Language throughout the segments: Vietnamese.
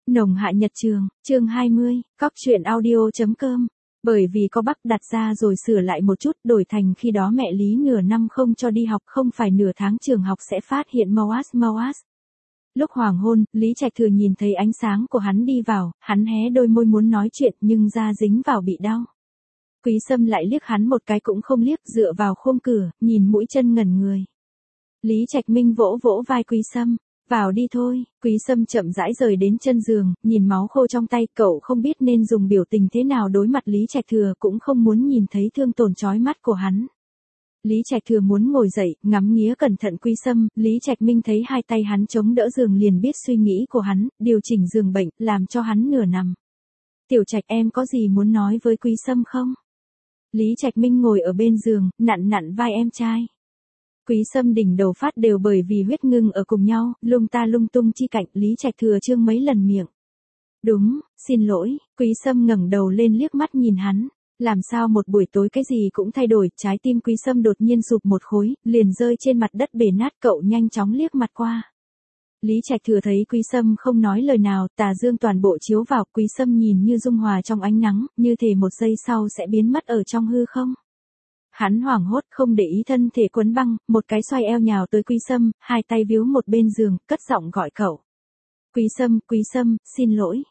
Nồng hạ nhật trường, chương 20, cóc truyện audio.com. Bởi vì có Bắc đặt ra rồi sửa lại một chút, đổi thành khi đó mẹ Lý nửa năm không cho đi học, không phải nửa tháng trường học sẽ phát hiện Moas. Lúc hoàng hôn, Lý Trạch Thừa nhìn thấy ánh sáng của hắn đi vào, hắn hé đôi môi muốn nói chuyện nhưng da dính vào bị đau. Quý Sâm lại liếc hắn một cái cũng không liếc, dựa vào khung cửa, nhìn mũi chân ngẩn người. Lý Trạch Minh vỗ vỗ vai Quý Sâm. Vào đi thôi. Quý Sâm chậm rãi rời đến chân giường, nhìn máu khô trong tay, cậu không biết nên dùng biểu tình thế nào đối mặt Lý Trạch Thừa, cũng không muốn nhìn thấy thương tổn chói mắt của hắn. Lý Trạch Thừa muốn ngồi dậy, ngắm nghía cẩn thận Quý Sâm, Lý Trạch Minh thấy hai tay hắn chống đỡ giường liền biết suy nghĩ của hắn, điều chỉnh giường bệnh, làm cho hắn nửa nằm. Tiểu Trạch, em có gì muốn nói với Quý Sâm không? Lý Trạch Minh ngồi ở bên giường, nặn vai em trai. Quý Sâm đỉnh đầu phát đều bởi vì huyết ngưng ở cùng nhau, lung ta lung tung chi cạnh, Lý Trạch Thừa trương mấy lần miệng. Đúng, xin lỗi. Quý Sâm ngẩng đầu lên liếc mắt nhìn hắn. Làm sao một buổi tối cái gì cũng thay đổi, trái tim Quý Sâm đột nhiên sụp một khối, liền rơi trên mặt đất bể nát, cậu nhanh chóng liếc mặt qua. Lý Trạch Thừa thấy Quý Sâm không nói lời nào, tà dương toàn bộ chiếu vào, Quý Sâm nhìn như dung hòa trong ánh nắng, như thể một giây sau sẽ biến mất ở trong hư không. Hắn hoảng hốt không để ý thân thể quấn băng, một cái xoay eo nhào tới Quý Sâm, hai tay víu một bên giường, cất giọng gọi cậu. Quý Sâm, xin lỗi,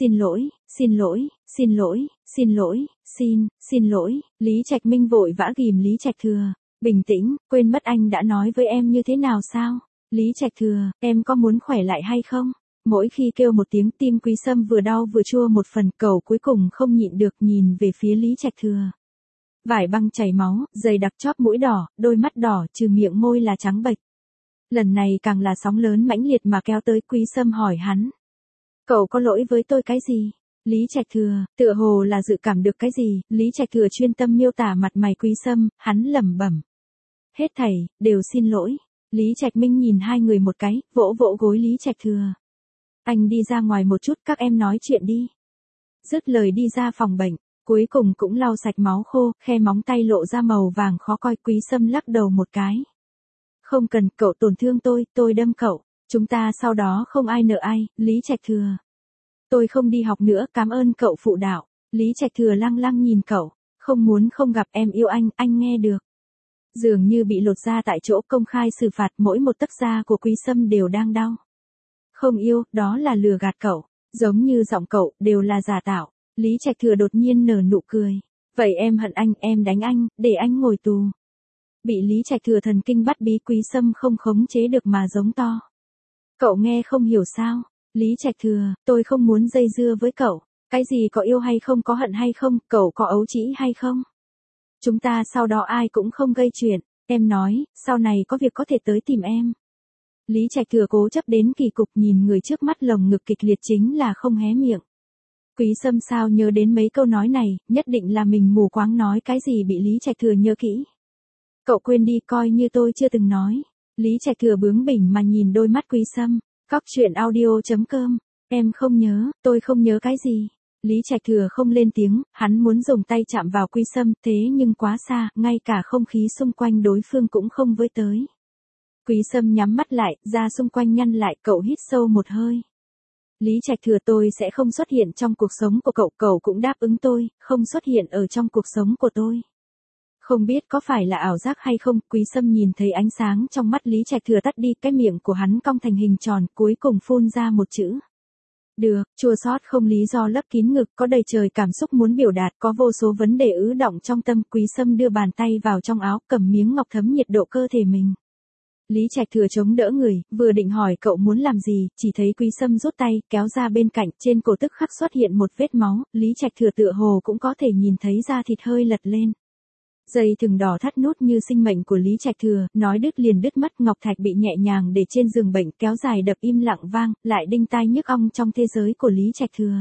xin lỗi, Lý Trạch Minh vội vã ghìm Lý Trạch Thừa, bình tĩnh, quên mất anh đã nói với em như thế nào sao? Lý Trạch Thừa, em có muốn khỏe lại hay không? Mỗi khi kêu một tiếng tim Quý Sâm vừa đau vừa chua một phần, cậu cuối cùng không nhịn được nhìn về phía Lý Trạch Thừa. Vải băng chảy máu, dày đặc chóp mũi đỏ, đôi mắt đỏ, trừ miệng môi là trắng bệch. Lần này càng là sóng lớn mãnh liệt mà kéo tới. Quý Sâm hỏi hắn. Cậu có lỗi với tôi cái gì? Lý Trạch Thừa, tựa hồ là dự cảm được cái gì, Lý Trạch Thừa chuyên tâm miêu tả mặt mày Quý Sâm, hắn lẩm bẩm. Hết thảy, đều xin lỗi. Lý Trạch Minh nhìn hai người một cái, vỗ vỗ gối Lý Trạch Thừa. Anh đi ra ngoài một chút, các em nói chuyện đi. Dứt lời đi ra phòng bệnh. Cuối cùng cũng lau sạch máu khô, khe móng tay lộ ra màu vàng khó coi. Quý Sâm lắc đầu một cái. Không cần, cậu tổn thương tôi đâm cậu. Chúng ta sau đó không ai nợ ai. Lý Trạch Thừa. Tôi không đi học nữa, cảm ơn cậu phụ đạo. Lý Trạch Thừa lăng lăng nhìn cậu. Không muốn không gặp, em yêu anh nghe được. Dường như bị lột da tại chỗ, công khai xử phạt, mỗi một tấc da của Quý Sâm đều đang đau. Không yêu, đó là lừa gạt cậu. Giống như giọng cậu, đều là giả tạo. Lý Trạch Thừa đột nhiên nở nụ cười. Vậy em hận anh, em đánh anh, để anh ngồi tù. Bị Lý Trạch Thừa thần kinh bắt bí, Quý Sâm không khống chế được mà giống to. Cậu nghe không hiểu sao? Lý Trạch Thừa, tôi không muốn dây dưa với cậu. Cái gì có yêu hay không, có hận hay không, cậu có ấu trĩ hay không? Chúng ta sau đó ai cũng không gây chuyện. Em nói, sau này có việc có thể tới tìm em. Lý Trạch Thừa cố chấp đến kỳ cục, nhìn người trước mắt lồng ngực kịch liệt chính là không hé miệng. Quý Sâm sao nhớ đến mấy câu nói này, nhất định là mình mù quáng nói cái gì bị Lý Trạch Thừa nhớ kỹ. Cậu quên đi, coi như tôi chưa từng nói. Lý Trạch Thừa bướng bỉnh mà nhìn đôi mắt Quý Sâm. Cóc truyện audio.com. Em không nhớ, tôi không nhớ cái gì. Lý Trạch Thừa không lên tiếng, hắn muốn dùng tay chạm vào Quý Sâm, thế nhưng quá xa, ngay cả không khí xung quanh đối phương cũng không với tới. Quý Sâm nhắm mắt lại, da xung quanh nhăn lại, cậu hít sâu một hơi. Lý Trạch Thừa, tôi sẽ không xuất hiện trong cuộc sống của cậu, cậu cũng đáp ứng tôi, không xuất hiện ở trong cuộc sống của tôi. Không biết có phải là ảo giác hay không, Quý Sâm nhìn thấy ánh sáng trong mắt Lý Trạch Thừa tắt đi, cái miệng của hắn cong thành hình tròn, cuối cùng phun ra một chữ. Được, chua xót không lý do lấp kín ngực, có đầy trời cảm xúc muốn biểu đạt, có vô số vấn đề ứ động trong tâm. Quý Sâm đưa bàn tay vào trong áo, cầm miếng ngọc thấm nhiệt độ cơ thể mình. Lý Trạch Thừa chống đỡ người, vừa định hỏi cậu muốn làm gì, chỉ thấy Quý Sâm rút tay, kéo ra bên cạnh, trên cổ tức khắc xuất hiện một vết máu, Lý Trạch Thừa tựa hồ cũng có thể nhìn thấy da thịt hơi lật lên. Dây thừng đỏ thắt nút như sinh mệnh của Lý Trạch Thừa, nói đứt liền đứt mất, ngọc thạch bị nhẹ nhàng để trên giường bệnh, kéo dài đập im lặng vang, lại đinh tai nhức ong trong thế giới của Lý Trạch Thừa.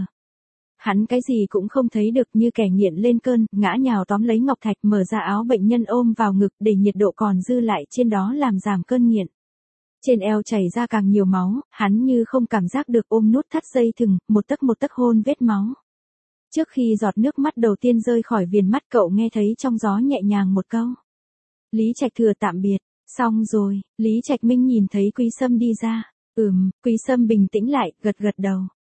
Hắn cái gì cũng không thấy được, như kẻ nghiện lên cơn, ngã nhào tóm lấy ngọc thạch, mở ra áo bệnh nhân ôm vào ngực, để nhiệt độ còn dư lại trên đó làm giảm cơn nghiện. Trên eo chảy ra càng nhiều máu, hắn như không cảm giác được, ôm nút thắt dây thừng, một tấc hôn vết máu. Trước khi giọt nước mắt đầu tiên rơi khỏi viền mắt, cậu nghe thấy trong gió nhẹ nhàng một câu. Lý Trạch Thừa tạm biệt. Xong rồi. Lý Trạch Minh nhìn thấy Quý Sâm đi ra. Quý Sâm bình tĩnh lại, gật đầu.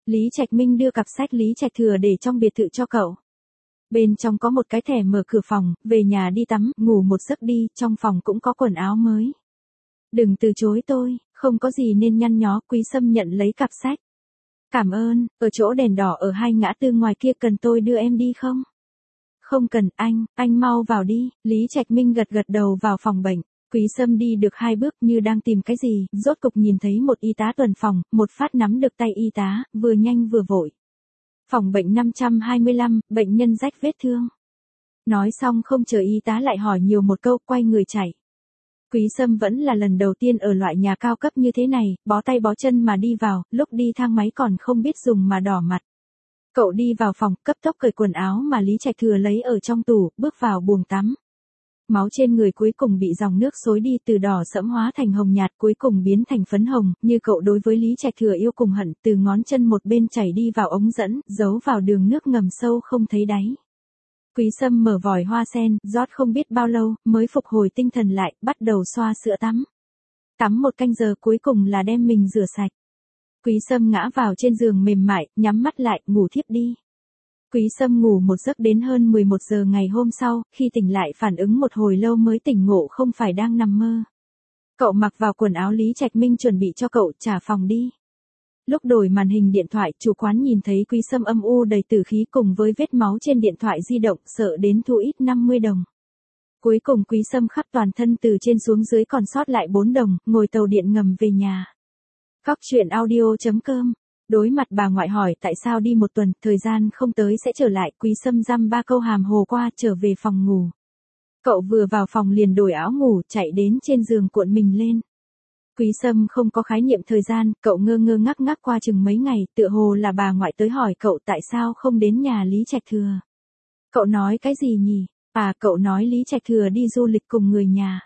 Lý Trạch Minh đưa cặp sách Lý Trạch Thừa để trong biệt thự cho cậu. Bên trong có một cái thẻ mở cửa phòng, về nhà đi tắm, ngủ một giấc đi, trong phòng cũng có quần áo mới. Đừng từ chối tôi, không có gì nên nhăn nhó. Quý Sâm nhận lấy cặp sách. Cảm ơn, ở chỗ đèn đỏ ở 2 ngã tư ngoài kia cần tôi đưa em đi không? Không cần, anh mau vào đi. Lý Trạch Minh gật gật đầu vào phòng bệnh. Quý Sâm đi được 2 bước như đang tìm cái gì, rốt cục nhìn thấy một y tá tuần phòng, một phát nắm được tay y tá, vừa nhanh vừa vội. Phòng bệnh 525, bệnh nhân rách vết thương. Nói xong không chờ y tá lại hỏi nhiều một câu, quay người chạy. Quý Sâm vẫn là lần đầu tiên ở loại nhà cao cấp như thế này, bó tay bó chân mà đi vào, lúc đi thang máy còn không biết dùng mà đỏ mặt. Cậu đi vào phòng, cấp tốc cởi quần áo mà Lý Trạch Thừa lấy ở trong tủ, bước vào buồng tắm. Máu trên người cuối cùng bị dòng nước xối đi, từ đỏ sẫm hóa thành hồng nhạt, cuối cùng biến thành phấn hồng, như cậu đối với Lý Trạch Thừa yêu cùng hận, từ ngón chân một bên chảy đi vào ống dẫn, giấu vào đường nước ngầm sâu không thấy đáy. Quý Sâm mở vòi hoa sen, rót không biết bao lâu, mới phục hồi tinh thần lại, bắt đầu xoa sữa tắm. Tắm 1 canh giờ cuối cùng là đem mình rửa sạch. Quý Sâm ngã vào trên giường mềm mại, nhắm mắt lại, ngủ thiếp đi. Quý Sâm ngủ một giấc đến hơn 11 giờ ngày hôm sau, khi tỉnh lại phản ứng một hồi lâu mới tỉnh ngộ không phải đang nằm mơ. Cậu mặc vào quần áo Lý Trạch Minh chuẩn bị cho cậu, trả phòng đi. Lúc đổi màn hình điện thoại, chủ quán nhìn thấy Quý Sâm âm u đầy tử khí cùng với vết máu trên điện thoại di động, sợ đến thu ít 50 đồng. Cuối cùng Quý Sâm khắp toàn thân từ trên xuống dưới còn sót lại 4 đồng, ngồi tàu điện ngầm về nhà. Cóc truyện audio.com. Đối mặt bà ngoại hỏi tại sao đi 1 tuần, thời gian không tới sẽ trở lại, Quý Sâm dăm 3 câu hàm hồ qua, trở về phòng ngủ. Cậu vừa vào phòng liền đổi áo ngủ, chạy đến trên giường cuộn mình lên. Quý Sâm không có khái niệm thời gian, cậu ngơ ngơ ngác ngác qua chừng mấy ngày, tựa hồ là bà ngoại tới hỏi cậu tại sao không đến nhà Lý Trạch Thừa. Cậu nói cái gì nhỉ? À, cậu nói Lý Trạch Thừa đi du lịch cùng người nhà.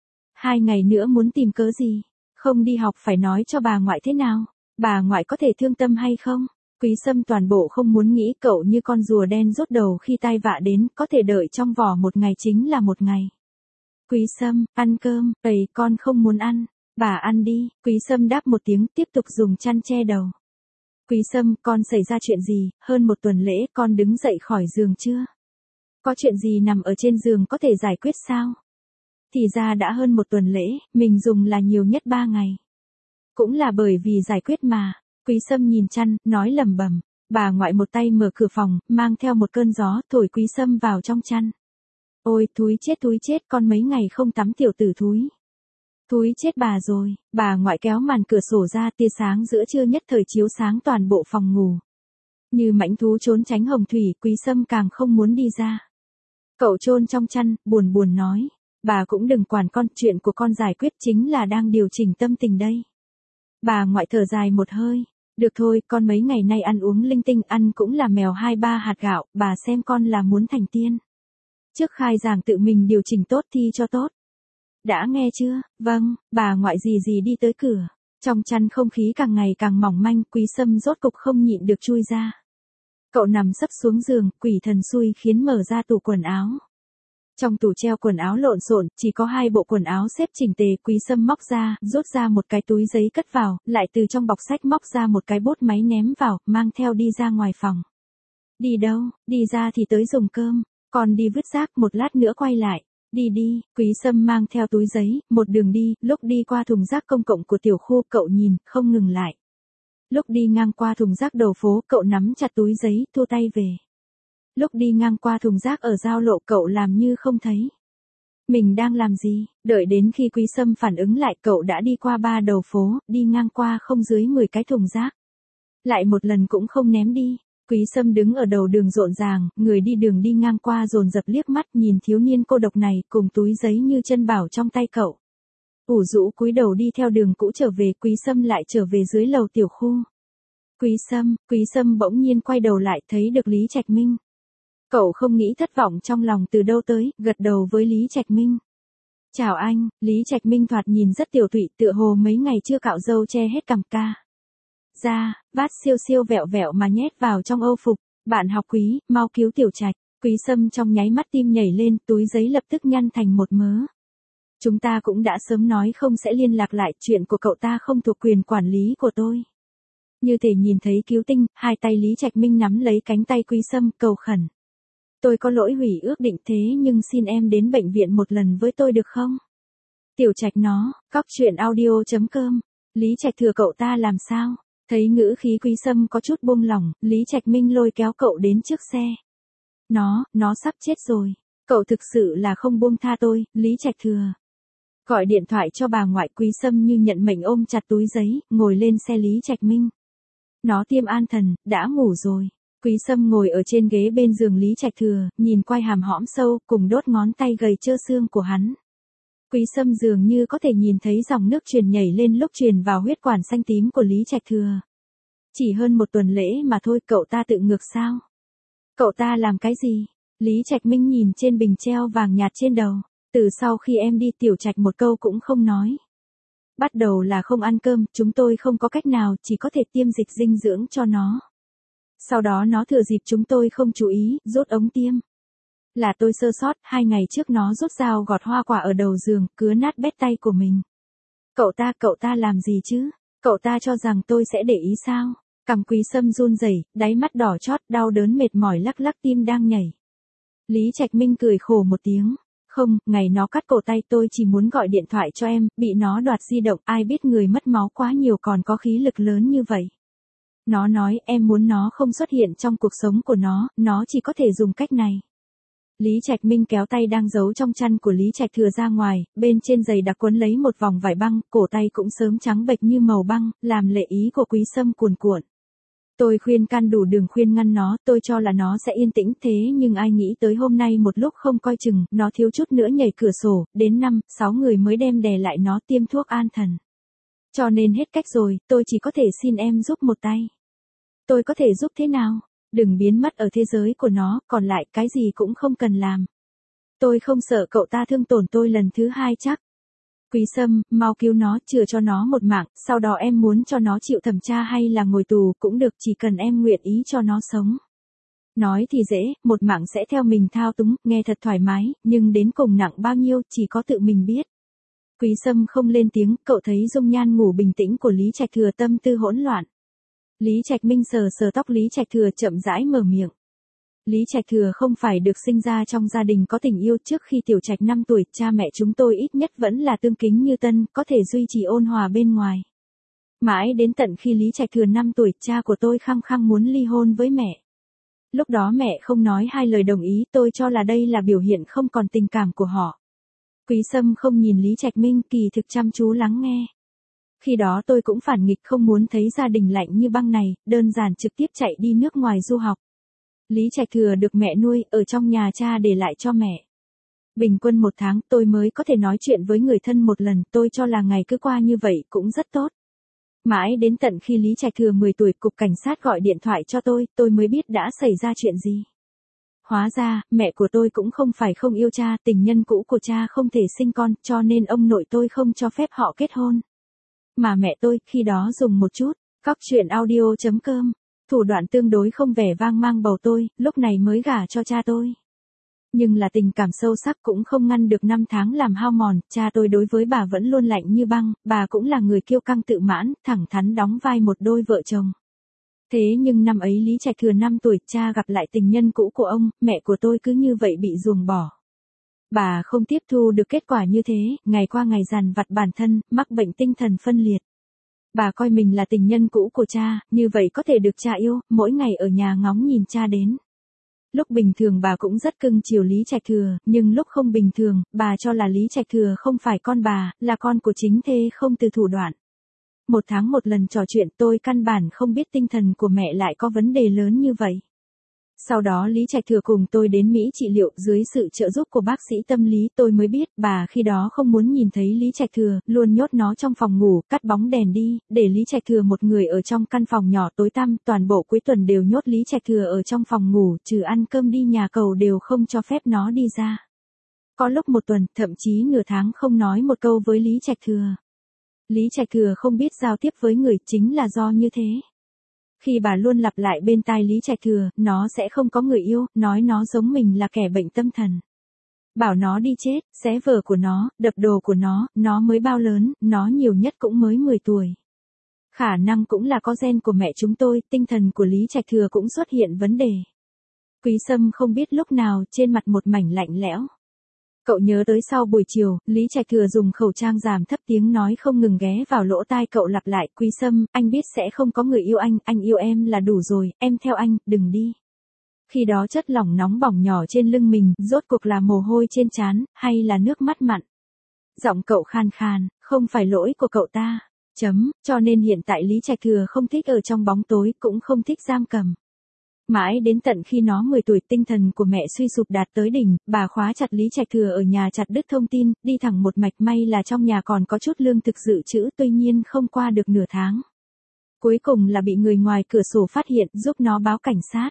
2 ngày nữa muốn tìm cớ gì? Không đi học phải nói cho bà ngoại thế nào? Bà ngoại có thể thương tâm hay không? Quý Sâm toàn bộ không muốn nghĩ, cậu như con rùa đen rút đầu khi tai vạ đến, có thể đợi trong vỏ 1 ngày chính là 1 ngày. Quý Sâm, ăn cơm, con không muốn ăn. Bà ăn đi. Quý Sâm đáp một tiếng, tiếp tục dùng chăn che đầu. Quý Sâm, con xảy ra chuyện gì, hơn 1 tuần lễ con đứng dậy khỏi giường chưa? Có chuyện gì nằm ở trên giường có thể giải quyết sao? Thì ra đã hơn 1 tuần lễ, mình dùng là nhiều nhất 3 ngày. Cũng là bởi vì giải quyết mà. Quý Sâm nhìn chăn, nói lẩm bẩm. Bà ngoại một tay mở cửa phòng, mang theo một cơn gió, thổi Quý Sâm vào trong chăn. Ôi, thúi chết, con mấy ngày không tắm tiểu tử thúi. Thúi chết bà rồi. Bà ngoại kéo màn cửa sổ ra, tia sáng giữa trưa nhất thời chiếu sáng toàn bộ phòng ngủ. Như mãnh thú trốn tránh hồng thủy, Quý Sâm càng không muốn đi ra. Cậu chôn trong chăn, buồn nói. Bà cũng đừng quản con, chuyện của con giải quyết chính là đang điều chỉnh tâm tình đây. Bà ngoại thở dài một hơi. Được thôi, con mấy ngày nay ăn uống linh tinh, ăn cũng là mèo 2-3 hạt gạo, bà xem con là muốn thành tiên. Trước khai giảng tự mình điều chỉnh tốt thi cho tốt. Đã nghe chưa? Vâng, bà ngoại gì đi tới cửa. Trong chăn không khí càng ngày càng mỏng manh, Quý Sâm rốt cục không nhịn được chui ra. Cậu nằm sấp xuống giường, quỷ thần xui khiến mở ra tủ quần áo. Trong tủ treo quần áo lộn xộn, chỉ có 2 bộ quần áo xếp chỉnh tề. Quý Sâm móc ra, rút ra một cái túi giấy cất vào, lại từ trong bọc sách móc ra một cái bút máy ném vào, mang theo đi ra ngoài phòng. Đi đâu? Đi ra thì tới dùng cơm, còn đi vứt rác, một lát nữa quay lại. Đi, Quý Sâm mang theo túi giấy, một đường đi, lúc đi qua thùng rác công cộng của tiểu khu, cậu nhìn, không ngừng lại. Lúc đi ngang qua thùng rác đầu phố, cậu nắm chặt túi giấy, thua tay về. Lúc đi ngang qua thùng rác ở giao lộ, cậu làm như không thấy. Mình đang làm gì? Đợi đến khi Quý Sâm phản ứng lại, cậu đã đi qua 3 đầu phố, đi ngang qua không dưới 10 cái thùng rác. Lại một lần cũng không ném đi. Quý Sâm đứng ở đầu đường rộn ràng, người đi đường đi ngang qua dồn dập liếc mắt nhìn thiếu niên cô độc này cùng túi giấy như chân bảo trong tay cậu. Ủ rũ cúi đầu đi theo đường cũ trở về. Quý Sâm lại trở về dưới lầu tiểu khu. Quý Sâm bỗng nhiên quay đầu lại, thấy được Lý Trạch Minh. Cậu không nghĩ thất vọng trong lòng từ đâu tới, gật đầu với Lý Trạch Minh. Chào anh. Lý Trạch Minh thoạt nhìn rất tiểu tụy, tựa hồ mấy ngày chưa cạo râu che hết cằm ca. Ra, vát siêu vẹo vẹo mà nhét vào trong âu phục. Bạn học Quý, mau cứu Tiểu Trạch. Quý Sâm trong nháy mắt tim nhảy lên, túi giấy lập tức nhăn thành một mớ. Chúng ta cũng đã sớm nói không sẽ liên lạc lại, chuyện của cậu ta không thuộc quyền quản lý của tôi. Như thể nhìn thấy cứu tinh, hai tay Lý Trạch Minh nắm lấy cánh tay Quý Sâm, cầu khẩn. Tôi có lỗi hủy ước định thế nhưng xin em đến bệnh viện một lần với tôi được không? Tiểu Trạch nó, cóc truyện audio.com. Lý Trạch Thừa cậu ta làm sao? Thấy ngữ khí Quý Sâm có chút buông lỏng, Lý Trạch Minh lôi kéo cậu đến trước xe. Nó sắp chết rồi. Cậu thực sự là không buông tha tôi, Lý Trạch Thừa. Gọi điện thoại cho bà ngoại. Quý Sâm như nhận mệnh ôm chặt túi giấy, ngồi lên xe Lý Trạch Minh. Nó tiêm an thần, đã ngủ rồi. Quý Sâm ngồi ở trên ghế bên giường Lý Trạch Thừa, nhìn quai hàm hõm sâu, cùng đốt ngón tay gầy trơ xương của hắn. Quý Sâm dường như có thể nhìn thấy dòng nước truyền nhảy lên lúc truyền vào huyết quản xanh tím của Lý Trạch Thừa. Chỉ hơn một tuần lễ mà thôi, cậu ta tự ngược sao? Cậu ta làm cái gì? Lý Trạch Minh nhìn trên bình treo vàng nhạt trên đầu. Từ sau khi em đi, Tiểu Trạch một câu cũng không nói. Bắt đầu là không ăn cơm, chúng tôi không có cách nào, chỉ có thể tiêm dịch dinh dưỡng cho nó. Sau đó nó thừa dịp chúng tôi không chú ý, rút ống tiêm. Là tôi sơ sót, 2 ngày trước nó rút dao gọt hoa quả ở đầu giường, cứa nát bét tay của mình. Cậu ta làm gì chứ? Cậu ta cho rằng tôi sẽ để ý sao? Cằm Quý Sâm run rẩy, đáy mắt đỏ chót, đau đớn mệt mỏi lắc lắc tim đang nhảy. Lý Trạch Minh cười khổ một tiếng. Không, ngày nó cắt cổ tay tôi chỉ muốn gọi điện thoại cho em, bị nó đoạt di động, ai biết người mất máu quá nhiều còn có khí lực lớn như vậy. Nó nói em muốn nó không xuất hiện trong cuộc sống của nó chỉ có thể dùng cách này. Lý Trạch Minh kéo tay đang giấu trong chăn của Lý Trạch Thừa ra ngoài, bên trên giày đặc quấn lấy một vòng vải băng, cổ tay cũng sớm trắng bệch như màu băng, làm lệ ý của Quý Sâm cuồn cuộn. Tôi khuyên can đủ đường khuyên ngăn nó, tôi cho là nó sẽ yên tĩnh thế nhưng ai nghĩ tới hôm nay một lúc không coi chừng, nó thiếu chút nữa nhảy cửa sổ, đến 5-6 người mới đem đè lại nó tiêm thuốc an thần. Cho nên hết cách rồi, tôi chỉ có thể xin em giúp một tay. Tôi có thể giúp thế nào? Đừng biến mất ở thế giới của nó, còn lại cái gì cũng không cần làm. Tôi không sợ cậu ta thương tổn tôi lần thứ 2 chắc. Quý Sâm, mau cứu nó, chừa cho nó một mạng, sau đó em muốn cho nó chịu thẩm tra hay là ngồi tù cũng được, chỉ cần em nguyện ý cho nó sống. Nói thì dễ, một mạng sẽ theo mình thao túng, nghe thật thoải mái, nhưng đến cùng nặng bao nhiêu, chỉ có tự mình biết. Quý Sâm không lên tiếng, cậu thấy dung nhan ngủ bình tĩnh của Lý Trạch Thừa tâm tư hỗn loạn. Lý Trạch Minh sờ sờ tóc Lý Trạch Thừa chậm rãi mở miệng. Lý Trạch Thừa không phải được sinh ra trong gia đình có tình yêu, trước khi Tiểu Trạch 5 tuổi, cha mẹ chúng tôi ít nhất vẫn là tương kính như tân, có thể duy trì ôn hòa bên ngoài. Mãi đến tận khi Lý Trạch Thừa 5 tuổi, cha của tôi khăng khăng muốn ly hôn với mẹ. Lúc đó mẹ không nói 2 lời đồng ý, tôi cho là đây là biểu hiện không còn tình cảm của họ. Quý Sâm không nhìn Lý Trạch Minh, kỳ thực chăm chú lắng nghe. Khi đó tôi cũng phản nghịch, không muốn thấy gia đình lạnh như băng này, đơn giản trực tiếp chạy đi nước ngoài du học. Lý Trạch Thừa được mẹ nuôi, ở trong nhà cha để lại cho mẹ. Bình quân 1 tháng tôi mới có thể nói chuyện với người thân một lần, tôi cho là ngày cứ qua như vậy cũng rất tốt. Mãi đến tận khi Lý Trạch Thừa 10 tuổi, cục cảnh sát gọi điện thoại cho tôi mới biết đã xảy ra chuyện gì. Hóa ra, mẹ của tôi cũng không phải không yêu cha, tình nhân cũ của cha không thể sinh con, cho nên ông nội tôi không cho phép họ kết hôn. Mà mẹ tôi, khi đó dùng một chút, cóc truyện audio.com, thủ đoạn tương đối không vẻ vang mang bầu tôi, lúc này mới gả cho cha tôi. Nhưng là tình cảm sâu sắc cũng không ngăn được 5 tháng làm hao mòn, cha tôi đối với bà vẫn luôn lạnh như băng, bà cũng là người kiêu căng tự mãn, thẳng thắn đóng vai một đôi vợ chồng. Thế nhưng năm ấy Lý Trạch Thừa 5 tuổi, cha gặp lại tình nhân cũ của ông, mẹ của tôi cứ như vậy bị ruồng bỏ. Bà không tiếp thu được kết quả như thế, ngày qua ngày dằn vặt bản thân, mắc bệnh tinh thần phân liệt. Bà coi mình là tình nhân cũ của cha, như vậy có thể được cha yêu, mỗi ngày ở nhà ngóng nhìn cha đến. Lúc bình thường bà cũng rất cưng chiều Lý Trạch Thừa, nhưng lúc không bình thường, bà cho là Lý Trạch Thừa không phải con bà, là con của chính thê không từ thủ đoạn. 1 tháng một lần trò chuyện, tôi căn bản không biết tinh thần của mẹ lại có vấn đề lớn như vậy. Sau đó Lý Trạch Thừa cùng tôi đến Mỹ trị liệu, dưới sự trợ giúp của bác sĩ tâm lý tôi mới biết bà khi đó không muốn nhìn thấy Lý Trạch Thừa, luôn nhốt nó trong phòng ngủ, cắt bóng đèn đi, để Lý Trạch Thừa một người ở trong căn phòng nhỏ tối tăm, toàn bộ cuối tuần đều nhốt Lý Trạch Thừa ở trong phòng ngủ, trừ ăn cơm đi nhà cầu đều không cho phép nó đi ra. Có lúc 1 tuần, thậm chí nửa tháng không nói một câu với Lý Trạch Thừa. Lý Trạch Thừa không biết giao tiếp với người, chính là do như thế. Khi bà luôn lặp lại bên tai Lý Trạch Thừa, nó sẽ không có người yêu, nói nó giống mình là kẻ bệnh tâm thần. Bảo nó đi chết, xé vở của nó, đập đồ của nó mới bao lớn, nó nhiều nhất cũng mới 10 tuổi. Khả năng cũng là có gen của mẹ chúng tôi, tinh thần của Lý Trạch Thừa cũng xuất hiện vấn đề. Quý Sâm không biết lúc nào trên mặt một mảnh lạnh lẽo. Cậu nhớ tới sau buổi chiều, Lý Trạch Thừa dùng khẩu trang giảm thấp tiếng nói không ngừng ghé vào lỗ tai cậu lặp lại, Quý Sâm, anh biết sẽ không có người yêu anh yêu em là đủ rồi, em theo anh, đừng đi. Khi đó chất lỏng nóng bỏng nhỏ trên lưng mình, rốt cuộc là mồ hôi trên trán, hay là nước mắt mặn. Giọng cậu khan khan, không phải lỗi của cậu ta. Cho nên hiện tại Lý Trạch Thừa không thích ở trong bóng tối, cũng không thích giam cầm. Mãi đến tận khi nó 10 tuổi, tinh thần của mẹ suy sụp đạt tới đỉnh, bà khóa chặt Lý Trạch Thừa ở nhà, chặt đứt thông tin, đi thẳng một mạch, may là trong nhà còn có chút lương thực dự trữ, tuy nhiên không qua được nửa tháng. Cuối cùng là bị người ngoài cửa sổ phát hiện, giúp nó báo cảnh sát.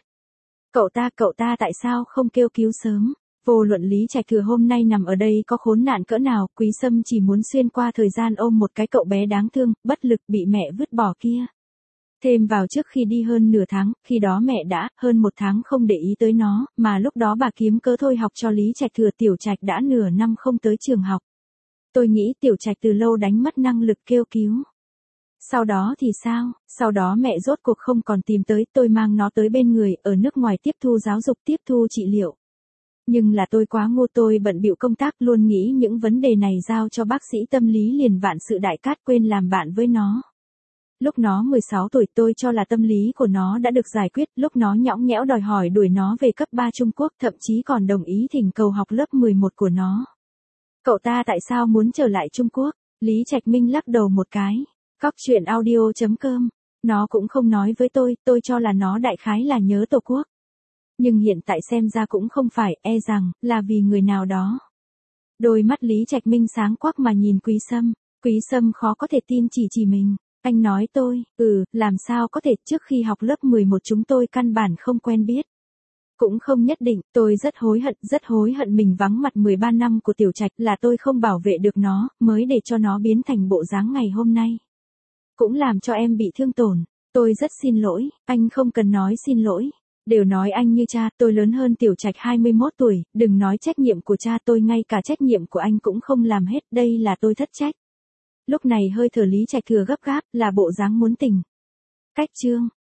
Cậu ta tại sao không kêu cứu sớm? Vô luận Lý Trạch Thừa hôm nay nằm ở đây có khốn nạn cỡ nào, Quý Sâm chỉ muốn xuyên qua thời gian ôm một cái cậu bé đáng thương, bất lực bị mẹ vứt bỏ kia. Thêm vào trước khi đi hơn nửa tháng, khi đó mẹ đã hơn 1 tháng không để ý tới nó, mà lúc đó bà kiếm cớ thôi học cho Lý Trạch Thừa. Tiểu Trạch đã nửa năm không tới trường học. Tôi nghĩ Tiểu Trạch từ lâu đánh mất năng lực kêu cứu. Sau đó thì sao? Sau đó mẹ rốt cuộc không còn tìm tới, tôi mang nó tới bên người, ở nước ngoài tiếp thu giáo dục, tiếp thu trị liệu. Nhưng là tôi quá ngu, tôi bận bịu công tác, luôn nghĩ những vấn đề này giao cho bác sĩ tâm lý liền vạn sự đại cát, quên làm bạn với nó. Lúc nó 16 tuổi tôi cho là tâm lý của nó đã được giải quyết, lúc nó nhõng nhẽo đòi hỏi đuổi nó về cấp 3 Trung Quốc, thậm chí còn đồng ý thỉnh cầu học lớp 11 của nó. Cậu ta tại sao muốn trở lại Trung Quốc? Lý Trạch Minh lắc đầu một cái. Cóc truyện audio.com. Nó cũng không nói với tôi cho là nó đại khái là nhớ Tổ quốc. Nhưng hiện tại xem ra cũng không phải, e rằng là vì người nào đó. Đôi mắt Lý Trạch Minh sáng quắc mà nhìn Quý Sâm. Quý Sâm khó có thể tin chỉ mình. Anh nói tôi, làm sao có thể, trước khi học lớp 11 chúng tôi căn bản không quen biết. Cũng không nhất định, tôi rất hối hận mình vắng mặt 13 năm của Tiểu Trạch, là tôi không bảo vệ được nó, mới để cho nó biến thành bộ dáng ngày hôm nay. Cũng làm cho em bị thương tổn, tôi rất xin lỗi, anh không cần nói xin lỗi. Đều nói anh như cha, tôi lớn hơn Tiểu Trạch 21 tuổi, đừng nói trách nhiệm của cha, tôi ngay cả trách nhiệm của anh cũng không làm hết, đây là tôi thất trách. Lúc này hơi thở Lý Trạch Thừa gấp gáp, là bộ dáng muốn tình. Cách chương